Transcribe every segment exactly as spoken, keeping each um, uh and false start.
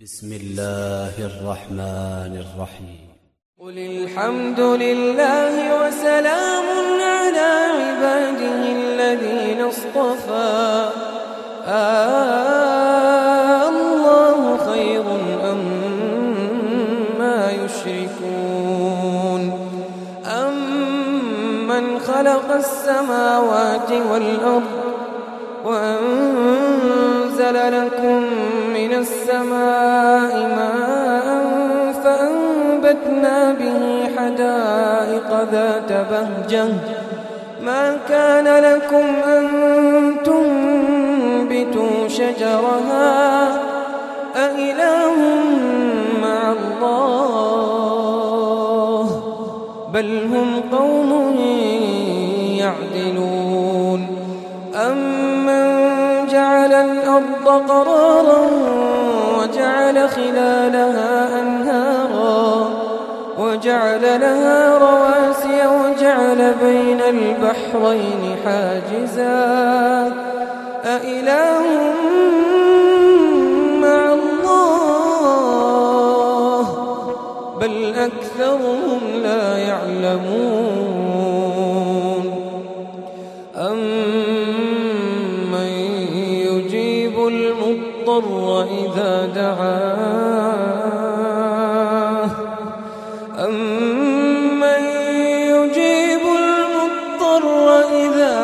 بسم الله الرحمن الرحيم. قل الحمد لله وسلام على عباده الذين اصطفى آه الله خير أما يشركون أمن خلق السماوات والأرض وأنزل لكم من السماء ماء فأنبتنا به حدائق ذات بهجة ما كان لكم أن تنبتوا شجرها أإله مع الله بل هم قوم يعدلون أمن جعل الأرض قرارا وجعل خلالها أنهارا وجعل لها رواسي وجعل بين البحرين حاجزا أإله مع الله بل أكثرهم لا يعلمون أمن يجيب المضطر إذا دعاه أمن يجيب المضطر إذا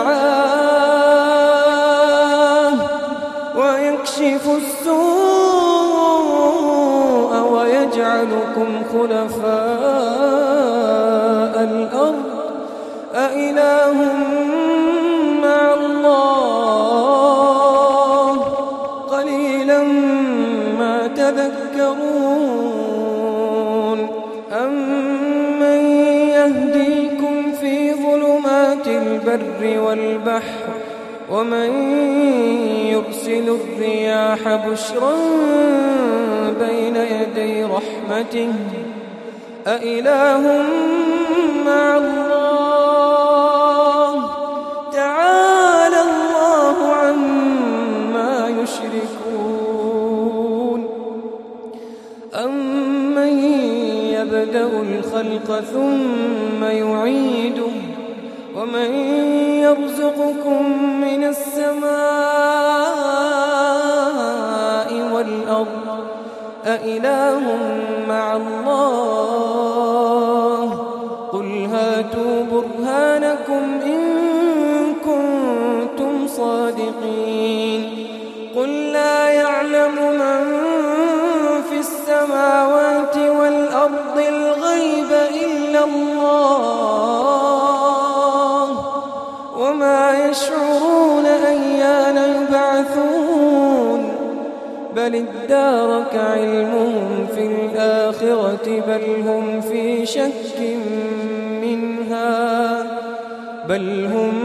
دعاه ويكشف السوء ويجعلكم خلفاء الأرض أإله مع الله قليلا ما تذكرون أمن يهديكم في ظلمات البر والبحر ومن يرسل الرياح بشرا بين يدي رحمته أإله مع الله تعالى الله عما يشركون أمن يبدأ الخلق ثم يعيده ومن يرزقكم من السماء والأرض أإله مع الله قل هاتوا برهانكم إن كنتم صادقين قل لا يعلم من في السماوات والأرض الغيب إلا الله وما يشعرون أيان يبعثون بل ادارك علمهم في الآخرة بل هم في شك منها بل هم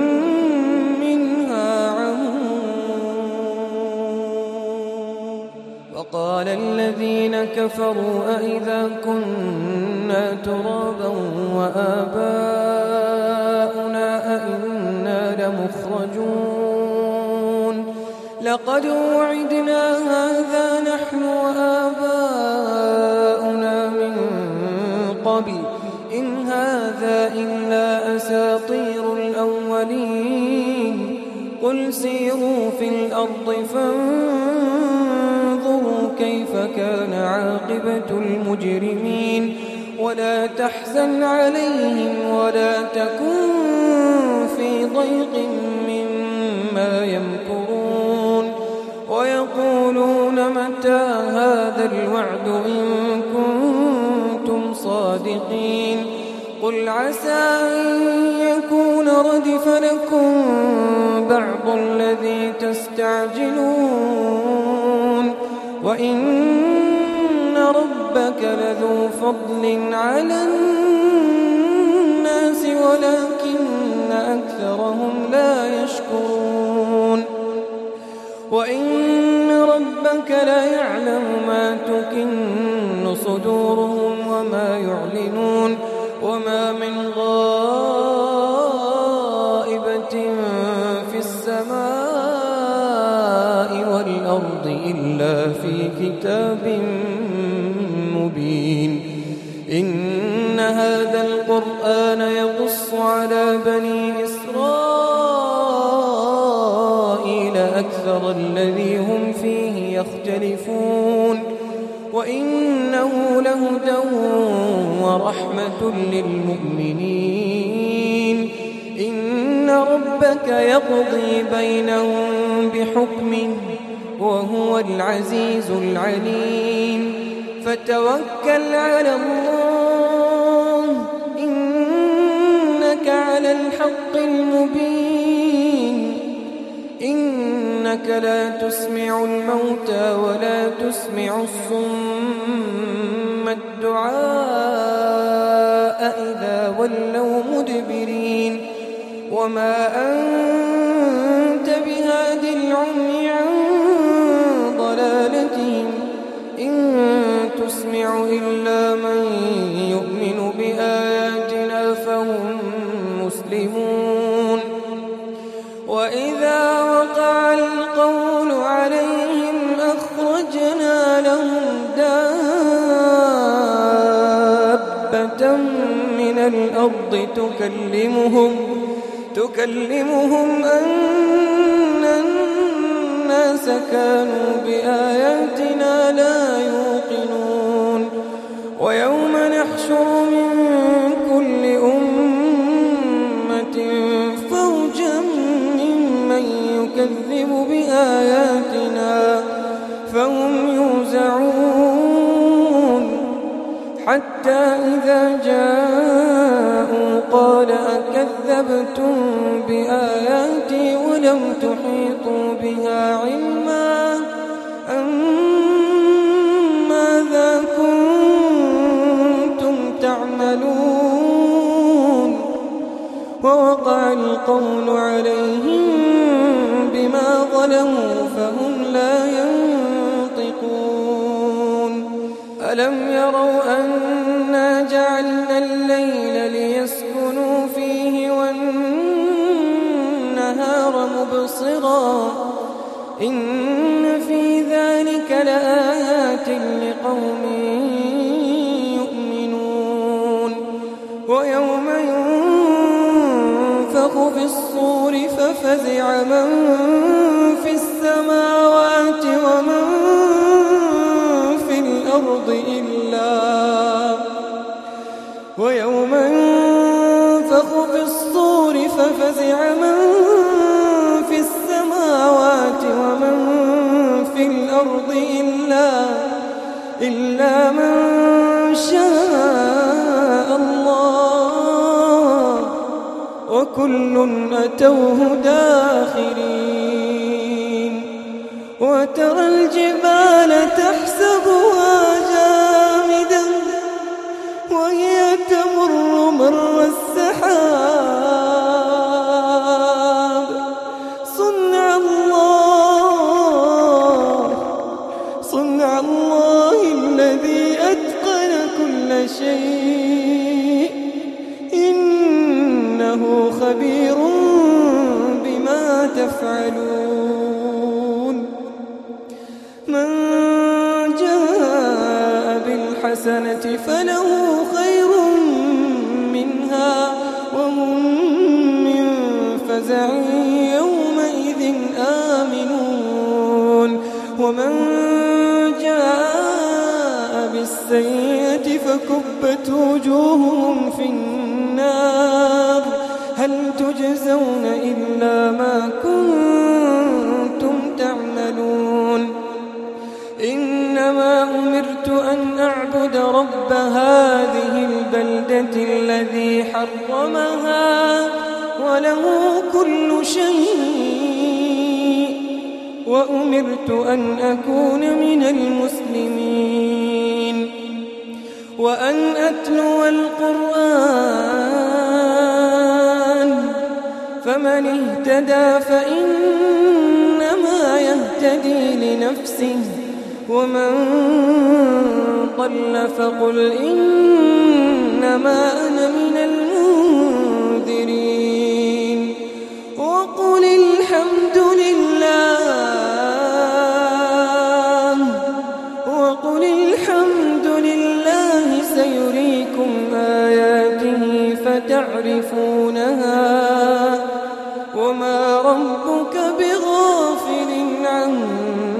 منها عمون وقال الذين كفروا أئذا كنا ترابا وآباؤنا أئنا لمخرجون لقد وعدنا هذا نحن وآباؤنا من قبل إن هذا إلا أساطير الأولين قل سيروا في الأرض فانظروا كيف كان عاقبة المجرمين ولا تحزن عليهم ولا تكن في ضيق مما يمكرون ويقولون متى هذا الوعد إن كنتم صادقين قل عسى أن يكون ردف لكم بعض الذي تستعجلون وإن ربك لذو فضل على الناس ولكن أكثرهم لا يشكرون وإن ربك ليعلم ما تكن صدورهم وما يعلنون وما من غائبة في السماء والأرض الأرض إلا في كتاب مبين إن هذا القرآن يقص على بني إسرائيل أكثر الذي هم فيه يختلفون وإنه لهدى ورحمة للمؤمنين إن ربك يقضي بينهم بحكمه وهو العزيز العليم فتوكل على الله إنك على الحق المبين إنك لا تسمع الموتى ولا تسمع الصم الدعاء إذا ولوا مدبرين وما أنت بهاد العمي عن ضلالتهم إن تسمع إلا من يؤمن بآياتنا فهم مسلمون وإذا وقع القول عليهم أخرجنا لهم دابة من الأرض تكلمهم تكلمهم أن الناس كانوا بآياتنا لا يوقنون ويوم نحشر من كل أمة فوجا ممن يكذب بآياتنا فهم يوزعون حتى إذا جاءوا قال أكذبتم بآياتي ولم تحيطوا بها علما أم ماذا كنتم تعملون ووقع القول عليهم بما ظلموا فهم لا ينطقون ألم يروا أنا جعلنا الليل ليسكنوا فيه والنهار مبصرا إن في ذلك لآيات لقوم يؤمنون ويوم ينفخ في الصور ففزع من في السماوات ومن في الأرض إلا ويوم ينفخ في الصور ففزع من في السماوات ومن في الأرض إلا إلا من شاء الله وكل أتوه داخرين وترى الجبال تحسبها جامدة وهي تمر مر السحاب صنع الله صنع الله الذي أتقن كل شيء إنه خبير بما تفعلون من جاء بالحسنة فله خير منها وهم من فزع يومئذ آمنون ومن جاء بالسيئة فكبت وجوههم في النار هل تجزون إلا ما كنتم تعملون إنما أمرت أن أعبد رب هذه البلدة الذي حرمها وله كل شيء وأمرت أن أكون من المسلمين وأن أتلو القرآن فمن اهتدى فإنما يهتدي لنفسه ومن ضل فقل إنما أنا من المنذرين وقل الحمد لله وقل الحمد لله سيريكم آياته فتعرفونها وما ربك بغافل عما